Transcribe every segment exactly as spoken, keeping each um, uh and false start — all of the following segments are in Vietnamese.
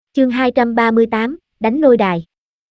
Chương hai trăm ba mươi tám, đánh lôi đài.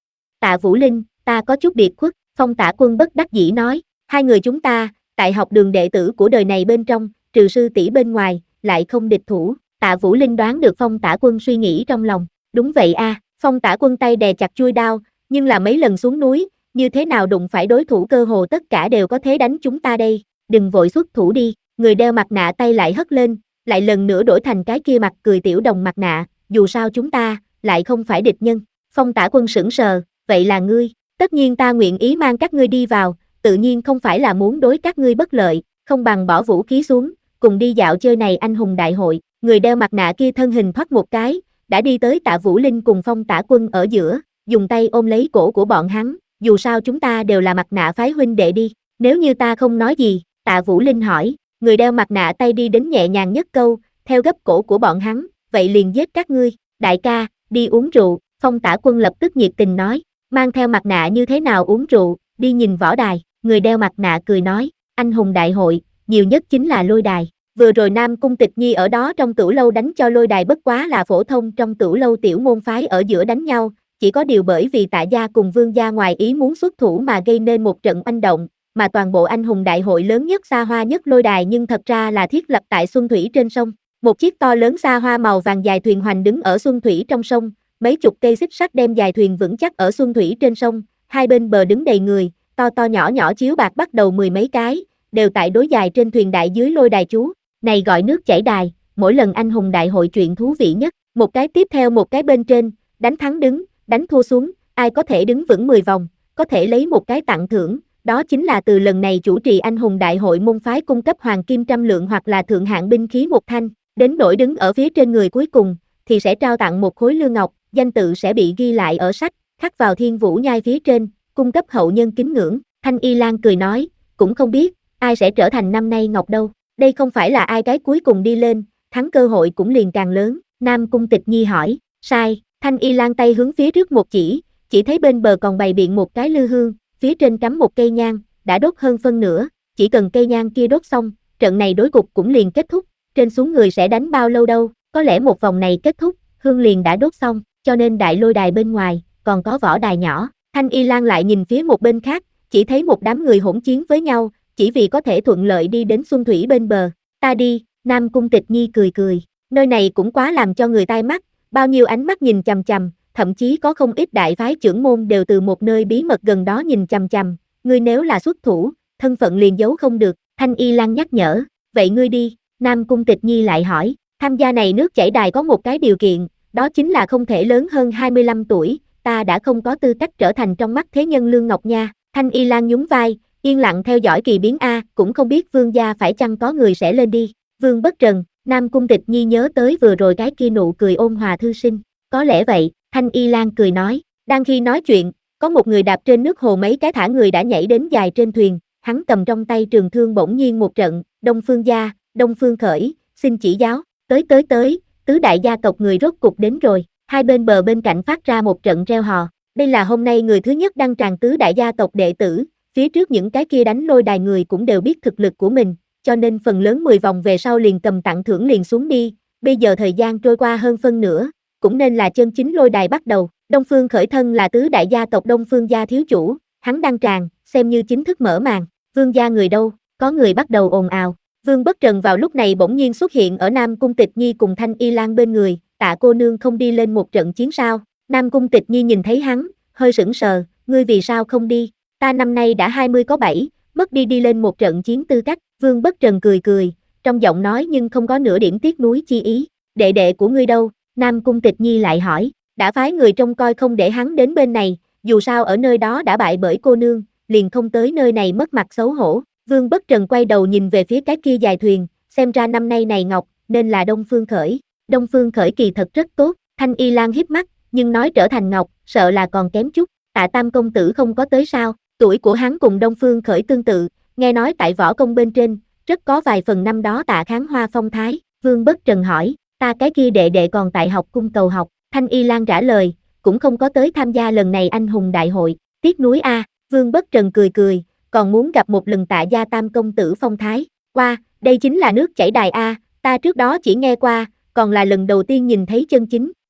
Tạ Vũ Linh, ta có chút biệt khuất, Phong Tả Quân bất đắc dĩ nói, hai người chúng ta, tại học đường đệ tử của đời này bên trong, trừ sư tỷ bên ngoài, lại không địch thủ. Tạ Vũ Linh đoán được Phong Tả Quân suy nghĩ trong lòng, đúng vậy a, à. Phong Tả Quân tay đè chặt chuôi đao, nhưng là mấy lần xuống núi, như thế nào đụng phải đối thủ cơ hồ tất cả đều có thế đánh chúng ta đây, đừng vội xuất thủ đi. Người đeo mặt nạ tay lại hất lên, lại lần nữa đổi thành cái kia mặt cười tiểu đồng mặt nạ, dù sao chúng ta lại không phải địch nhân. Phong Tả Quân sững sờ, vậy là ngươi, tất nhiên ta nguyện ý mang các ngươi đi vào, tự nhiên không phải là muốn đối các ngươi bất lợi, không bằng bỏ vũ khí xuống, cùng đi dạo chơi này anh hùng đại hội. Người đeo mặt nạ kia thân hình thoát một cái, đã đi tới Tạ Vũ Linh cùng Phong Tả Quân ở giữa, dùng tay ôm lấy cổ của bọn hắn, dù sao chúng ta đều là mặt nạ phái huynh đệ đi, nếu như ta không nói gì, Tạ Vũ Linh hỏi, người đeo mặt nạ tay đi đến nhẹ nhàng nhất câu, theo gấp cổ của bọn hắn, vậy liền giết các ngươi, đại ca, đi uống rượu. Phong Tả Quân lập tức nhiệt tình nói, mang theo mặt nạ như thế nào uống rượu, đi nhìn võ đài. Người đeo mặt nạ cười nói, anh hùng đại hội, nhiều nhất chính là lôi đài. Vừa rồi Nam Cung Tịch Nhi ở đó trong tửu lâu đánh cho lôi đài bất quá là phổ thông trong tửu lâu tiểu môn phái ở giữa đánh nhau, chỉ có điều bởi vì Tạ gia cùng Vương gia ngoài ý muốn xuất thủ mà gây nên một trận oanh động, mà toàn bộ anh hùng đại hội lớn nhất xa hoa nhất lôi đài nhưng thật ra là thiết lập tại Xuân Thủy trên sông. Một chiếc to lớn xa hoa màu vàng dài thuyền hoành đứng ở Xuân Thủy trong sông, mấy chục cây xích sắt đem dài thuyền vững chắc ở Xuân Thủy trên sông, hai bên bờ đứng đầy người, to to nhỏ nhỏ chiếu bạc bắt đầu mười mấy cái, đều tại đối dài trên thuyền đại dưới lôi đài chú, này gọi nước chảy đài, mỗi lần anh hùng đại hội chuyện thú vị nhất, một cái tiếp theo một cái bên trên, đánh thắng đứng, đánh thua xuống, ai có thể đứng vững mười vòng, có thể lấy một cái tặng thưởng, đó chính là từ lần này chủ trì anh hùng đại hội môn phái cung cấp hoàng kim trăm lượng hoặc là thượng hạng binh khí một thanh, đến nỗi đứng ở phía trên người cuối cùng, thì sẽ trao tặng một khối lương ngọc, danh tự sẽ bị ghi lại ở sách, khắc vào thiên vũ nhai phía trên, cung cấp hậu nhân kính ngưỡng. Thanh Y Lan cười nói, cũng không biết, ai sẽ trở thành năm nay ngọc đâu, đây không phải là ai cái cuối cùng đi lên, thắng cơ hội cũng liền càng lớn. Nam Cung Tịch Nhi hỏi, sai. Thanh Y Lan tay hướng phía trước một chỉ, chỉ thấy bên bờ còn bày biện một cái lư hương, phía trên cắm một cây nhang, đã đốt hơn phân nửa, chỉ cần cây nhang kia đốt xong, trận này đối cục cũng liền kết thúc, trên xuống người sẽ đánh bao lâu đâu, có lẽ một vòng này kết thúc, hương liền đã đốt xong, cho nên đại lôi đài bên ngoài, còn có võ đài nhỏ. Thanh Y Lan lại nhìn phía một bên khác, chỉ thấy một đám người hỗn chiến với nhau, chỉ vì có thể thuận lợi đi đến Xuân Thủy bên bờ. Ta đi, Nam Cung Tịch Nhi cười cười, nơi này cũng quá làm cho người tai mắt, bao nhiêu ánh mắt nhìn chằm chằm, thậm chí có không ít đại phái trưởng môn đều từ một nơi bí mật gần đó nhìn chằm chằm, ngươi nếu là xuất thủ, thân phận liền giấu không được. Thanh Y Lan nhắc nhở, vậy ngươi đi. Nam Cung Tịch Nhi lại hỏi, tham gia này nước chảy đài có một cái điều kiện, đó chính là không thể lớn hơn hai mươi lăm tuổi, ta đã không có tư cách trở thành trong mắt thế nhân Lương Ngọc nha. Thanh Y Lan nhún vai, yên lặng theo dõi kỳ biến a, cũng không biết Vương gia phải chăng có người sẽ lên đi. Vương Bất Trần, Nam Cung Tịch Nhi nhớ tới vừa rồi cái kia nụ cười ôn hòa thư sinh, có lẽ vậy. Thanh Y Lan cười nói, đang khi nói chuyện, có một người đạp trên nước hồ mấy cái thả người đã nhảy đến dài trên thuyền, hắn cầm trong tay trường thương bỗng nhiên một trận, Đông Phương gia, Đông Phương Khởi, xin chỉ giáo, tới tới tới, tứ đại gia tộc người rốt cục đến rồi, hai bên bờ bên cạnh phát ra một trận reo hò, đây là hôm nay người thứ nhất đăng tràng tứ đại gia tộc đệ tử, phía trước những cái kia đánh lôi đài người cũng đều biết thực lực của mình, cho nên phần lớn mười vòng về sau liền cầm tặng thưởng liền xuống đi, bây giờ thời gian trôi qua hơn phân nửa, cũng nên là chân chính lôi đài bắt đầu. Đông Phương Khởi thân là tứ đại gia tộc Đông Phương gia thiếu chủ, hắn đăng tràng, xem như chính thức mở màn. Vương gia người đâu? Có người bắt đầu ồn ào. Vương Bất Trần vào lúc này bỗng nhiên xuất hiện ở Nam Cung Tịch Nhi cùng Thanh Y Lan bên người, Tạ cô nương không đi lên một trận chiến sao? Nam Cung Tịch Nhi nhìn thấy hắn, hơi sững sờ, ngươi vì sao không đi? Ta năm nay đã hai mươi có bảy, mất đi đi lên một trận chiến tư cách. Vương Bất Trần cười cười, trong giọng nói nhưng không có nửa điểm tiếc nuối chi ý. Đệ đệ của ngươi đâu? Nam Cung Tịch Nhi lại hỏi, đã phái người trông coi không để hắn đến bên này, dù sao ở nơi đó đã bại bởi cô nương, liền không tới nơi này mất mặt xấu hổ. Vương Bất Trần quay đầu nhìn về phía cái kia dài thuyền, xem ra năm nay này ngọc, nên là Đông Phương Khởi. Đông Phương Khởi kỳ thật rất tốt. Thanh Y Lan híp mắt, nhưng nói trở thành ngọc, sợ là còn kém chút. Tạ Tam công tử không có tới sao? Tuổi của hắn cùng Đông Phương Khởi tương tự, nghe nói tại võ công bên trên, rất có vài phần năm đó Tạ Kháng Hoa phong thái. Vương Bất Trần hỏi, ta cái kia đệ đệ còn tại học cung cầu học. Thanh Y Lan trả lời, cũng không có tới tham gia lần này anh hùng đại hội, tiếc nuối a. Vương Bất Trần cười cười, còn muốn gặp một lần Tạ gia Tam công tử phong thái. Qua, đây chính là nước chảy đài a, ta trước đó chỉ nghe qua, còn là lần đầu tiên nhìn thấy chân chính.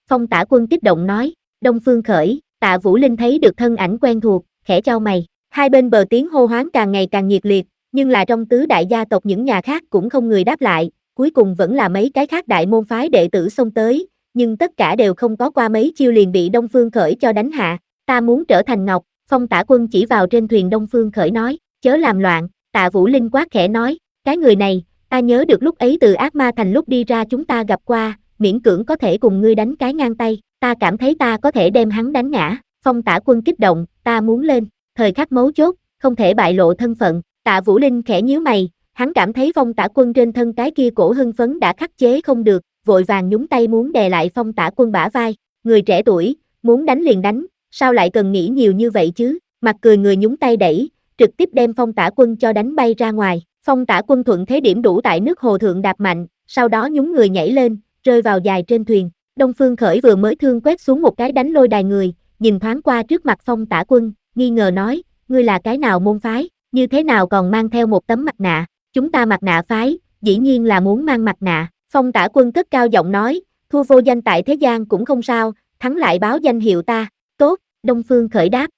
Phong Tả Quân kích động nói, Đông Phương Khởi. Tạ Vũ Linh thấy được thân ảnh quen thuộc, khẽ chau mày. Hai bên bờ tiếng hô hoán càng ngày càng nhiệt liệt, nhưng là trong tứ đại gia tộc những nhà khác cũng không người đáp lại, cuối cùng vẫn là mấy cái khác đại môn phái đệ tử xông tới, nhưng tất cả đều không có qua mấy chiêu liền bị Đông Phương Khởi cho đánh hạ. Ta muốn trở thành ngọc. Phong Tả Quân chỉ vào trên thuyền Đông Phương Khởi nói, chớ làm loạn. Tạ Vũ Linh quát khẽ nói, cái người này, ta nhớ được lúc ấy từ Ác Ma Thành lúc đi ra chúng ta gặp qua, miễn cưỡng có thể cùng ngươi đánh cái ngang tay, ta cảm thấy ta có thể đem hắn đánh ngã. Phong Tả Quân kích động, ta muốn lên, thời khắc mấu chốt, không thể bại lộ thân phận. Tạ Vũ Linh khẽ nhíu mày, hắn cảm thấy Phong Tả Quân trên thân cái kia cổ hưng phấn đã khắc chế không được, vội vàng nhúng tay muốn đè lại Phong Tả Quân bả vai, người trẻ tuổi, muốn đánh liền đánh, sao lại cần nghĩ nhiều như vậy chứ? Mặt cười người nhúng tay đẩy, trực tiếp đem Phong Tả Quân cho đánh bay ra ngoài. Phong Tả Quân thuận thế điểm đủ tại nước hồ thượng đạp mạnh, sau đó nhúng người nhảy lên, rơi vào dài trên thuyền. Đông Phương Khởi vừa mới thương quét xuống một cái đánh lôi đài người, nhìn thoáng qua trước mặt Phong Tả Quân, nghi ngờ nói, ngươi là cái nào môn phái, như thế nào còn mang theo một tấm mặt nạ? Chúng ta mặt nạ phái, dĩ nhiên là muốn mang mặt nạ. Phong Tả Quân cất cao giọng nói, thua vô danh tại thế gian cũng không sao, thắng lại báo danh hiệu ta. Tốt, Đông Phương Khởi đáp,